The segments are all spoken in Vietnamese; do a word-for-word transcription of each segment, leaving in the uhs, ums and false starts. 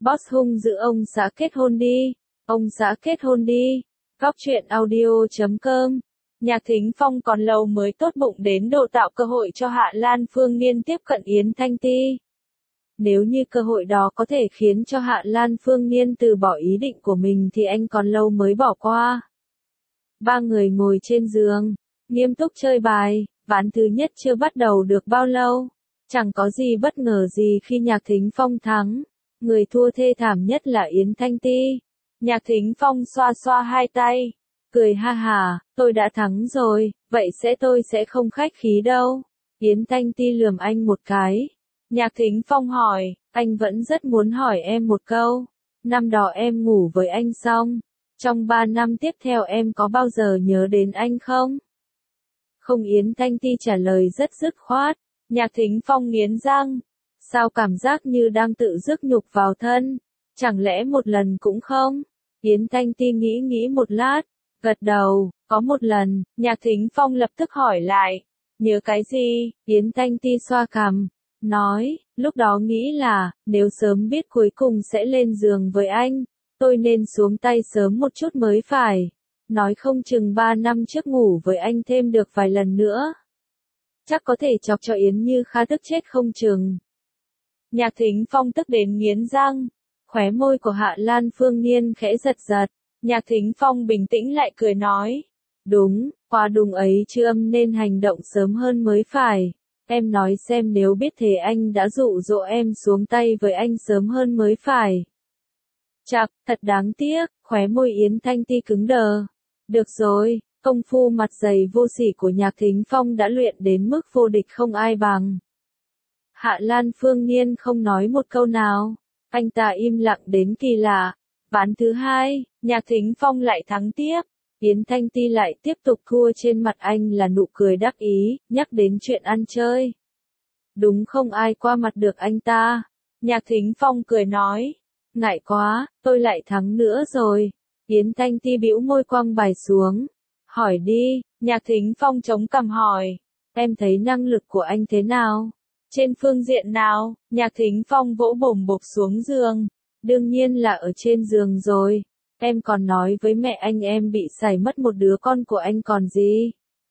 Boss hung dữ ông xã kết hôn đi. Ông xã kết hôn đi. Góc truyện audio chấm com. Nhạc Thính Phong còn lâu mới tốt bụng đến độ tạo cơ hội cho Hạ Lan Phương Niên tiếp cận Yến Thanh Ti. Nếu như cơ hội đó có thể khiến cho Hạ Lan Phương Niên từ bỏ ý định của mình thì anh còn lâu mới bỏ qua. Ba người ngồi trên giường, nghiêm túc chơi bài, ván thứ nhất chưa bắt đầu được bao lâu. Chẳng có gì bất ngờ gì khi Nhạc Thính Phong thắng. Người thua thê thảm nhất là Yến Thanh Ti. Nhạc Thính Phong xoa xoa hai tay, cười ha hà, tôi đã thắng rồi, vậy sẽ tôi sẽ không khách khí đâu. Yến Thanh Ti lườm anh một cái. Nhạc Thính Phong hỏi, anh vẫn rất muốn hỏi em một câu. Năm đó em ngủ với anh xong, trong ba năm tiếp theo em có bao giờ nhớ đến anh không? Không, Yến Thanh Ti trả lời rất dứt khoát. Nhạc Thính Phong nghiến răng. Sao cảm giác như đang tự rước nhục vào thân? Chẳng lẽ một lần cũng không? Yến Thanh Ti nghĩ nghĩ một lát, gật đầu, có một lần. Nhạc Thính Phong lập tức hỏi lại, nhớ cái gì? Yến Thanh Ti xoa cằm, nói, lúc đó nghĩ là, nếu sớm biết cuối cùng sẽ lên giường với anh, tôi nên xuống tay sớm một chút mới phải. Nói không chừng ba năm trước ngủ với anh thêm được vài lần nữa. Chắc có thể chọc cho Yến Như Kha tức chết không chừng. Nhạc Thính Phong tức đến nghiến răng. Khóe môi của Hạ Lan Phương Niên khẽ giật giật. Nhạc Thính Phong bình tĩnh lại cười nói. Đúng, qua đúng ấy chứ âm nên hành động sớm hơn mới phải. Em nói xem, nếu biết thế anh đã dụ dỗ em xuống tay với anh sớm hơn mới phải. Chạc, thật đáng tiếc. Khóe môi Yến Thanh Ti cứng đờ. Được rồi, công phu mặt dày vô sỉ của Nhạc Thính Phong đã luyện đến mức vô địch không ai bằng. Hạ Lan Phương Niên không nói một câu nào. Anh ta im lặng đến kỳ lạ. Ván thứ hai, Nhạc Thính Phong lại thắng tiếp. Yến Thanh Ti lại tiếp tục thua, trên mặt anh là nụ cười đắc ý, nhắc đến chuyện ăn chơi. Đúng không ai qua mặt được anh ta. Nhạc Thính Phong cười nói. Ngại quá, tôi lại thắng nữa rồi. Yến Thanh Ti bĩu môi quăng bài xuống. Hỏi đi. Nhạc Thính Phong chống cằm hỏi. Em thấy năng lực của anh thế nào? Trên phương diện nào? Nhạc Thính Phong vỗ bồm bộp xuống giường. Đương nhiên là ở trên giường rồi. Em còn nói với mẹ anh em bị sảy mất một đứa con của anh còn gì.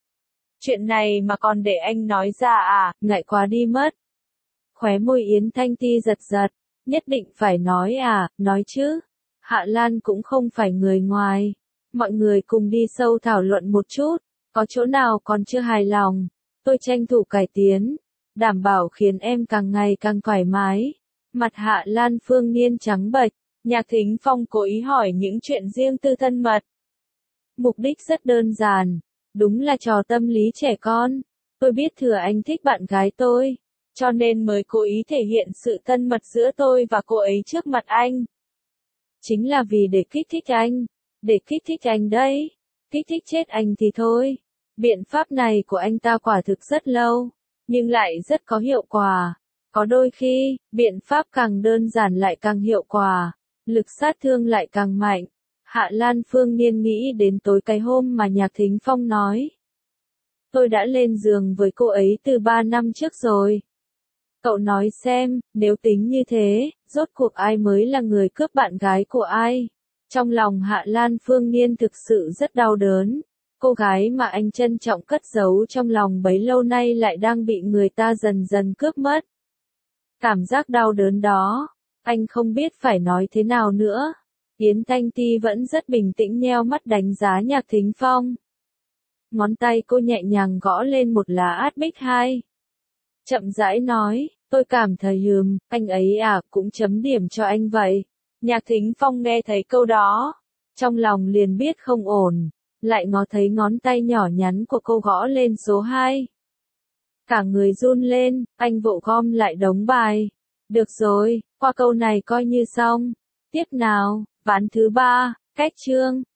Chuyện này mà còn để anh nói ra à? Ngại quá đi mất. Khóe môi Yến Thanh Ti giật giật. Nhất định phải nói à? Nói chứ. Hạ Lan cũng không phải người ngoài. Mọi người cùng đi sâu thảo luận một chút. Có chỗ nào còn chưa hài lòng, tôi tranh thủ cải tiến. Đảm bảo khiến em càng ngày càng thoải mái. Mặt Hạ Lan Phương Niên trắng bệch. Nhạc Thính Phong cố ý hỏi những chuyện riêng tư thân mật. Mục đích rất đơn giản. Đúng là trò tâm lý trẻ con. Tôi biết thừa anh thích bạn gái tôi, cho nên mới cố ý thể hiện sự thân mật giữa tôi và cô ấy trước mặt anh. Chính là vì để kích thích anh. Để kích thích anh đấy. Kích thích chết anh thì thôi. Biện pháp này của anh ta quả thực rất lâu, nhưng lại rất có hiệu quả. Có đôi khi, biện pháp càng đơn giản lại càng hiệu quả, lực sát thương lại càng mạnh. Hạ Lan Phương Niên nghĩ đến tối cái hôm mà Nhạc Thính Phong nói. Tôi đã lên giường với cô ấy từ ba năm trước rồi. Cậu nói xem, nếu tính như thế, rốt cuộc ai mới là người cướp bạn gái của ai? Trong lòng Hạ Lan Phương Niên thực sự rất đau đớn. Cô gái mà anh trân trọng cất giấu trong lòng bấy lâu nay lại đang bị người ta dần dần cướp mất. Cảm giác đau đớn đó, anh không biết phải nói thế nào nữa. Yến Thanh Ti vẫn rất bình tĩnh nheo mắt đánh giá Nhạc Thính Phong. Ngón tay cô nhẹ nhàng gõ lên một lá át bích hai. Chậm rãi nói, tôi cảm thấy hừm, anh ấy à, cũng chấm điểm cho anh vậy. Nhạc Thính Phong nghe thấy câu đó, trong lòng liền biết không ổn, lại ngó thấy ngón tay nhỏ nhắn của cô gõ lên số hai. Cả người run lên, anh vội gom lại đống bài. Được rồi, qua câu này coi như xong. Tiếp nào, ván thứ ba, cách chương.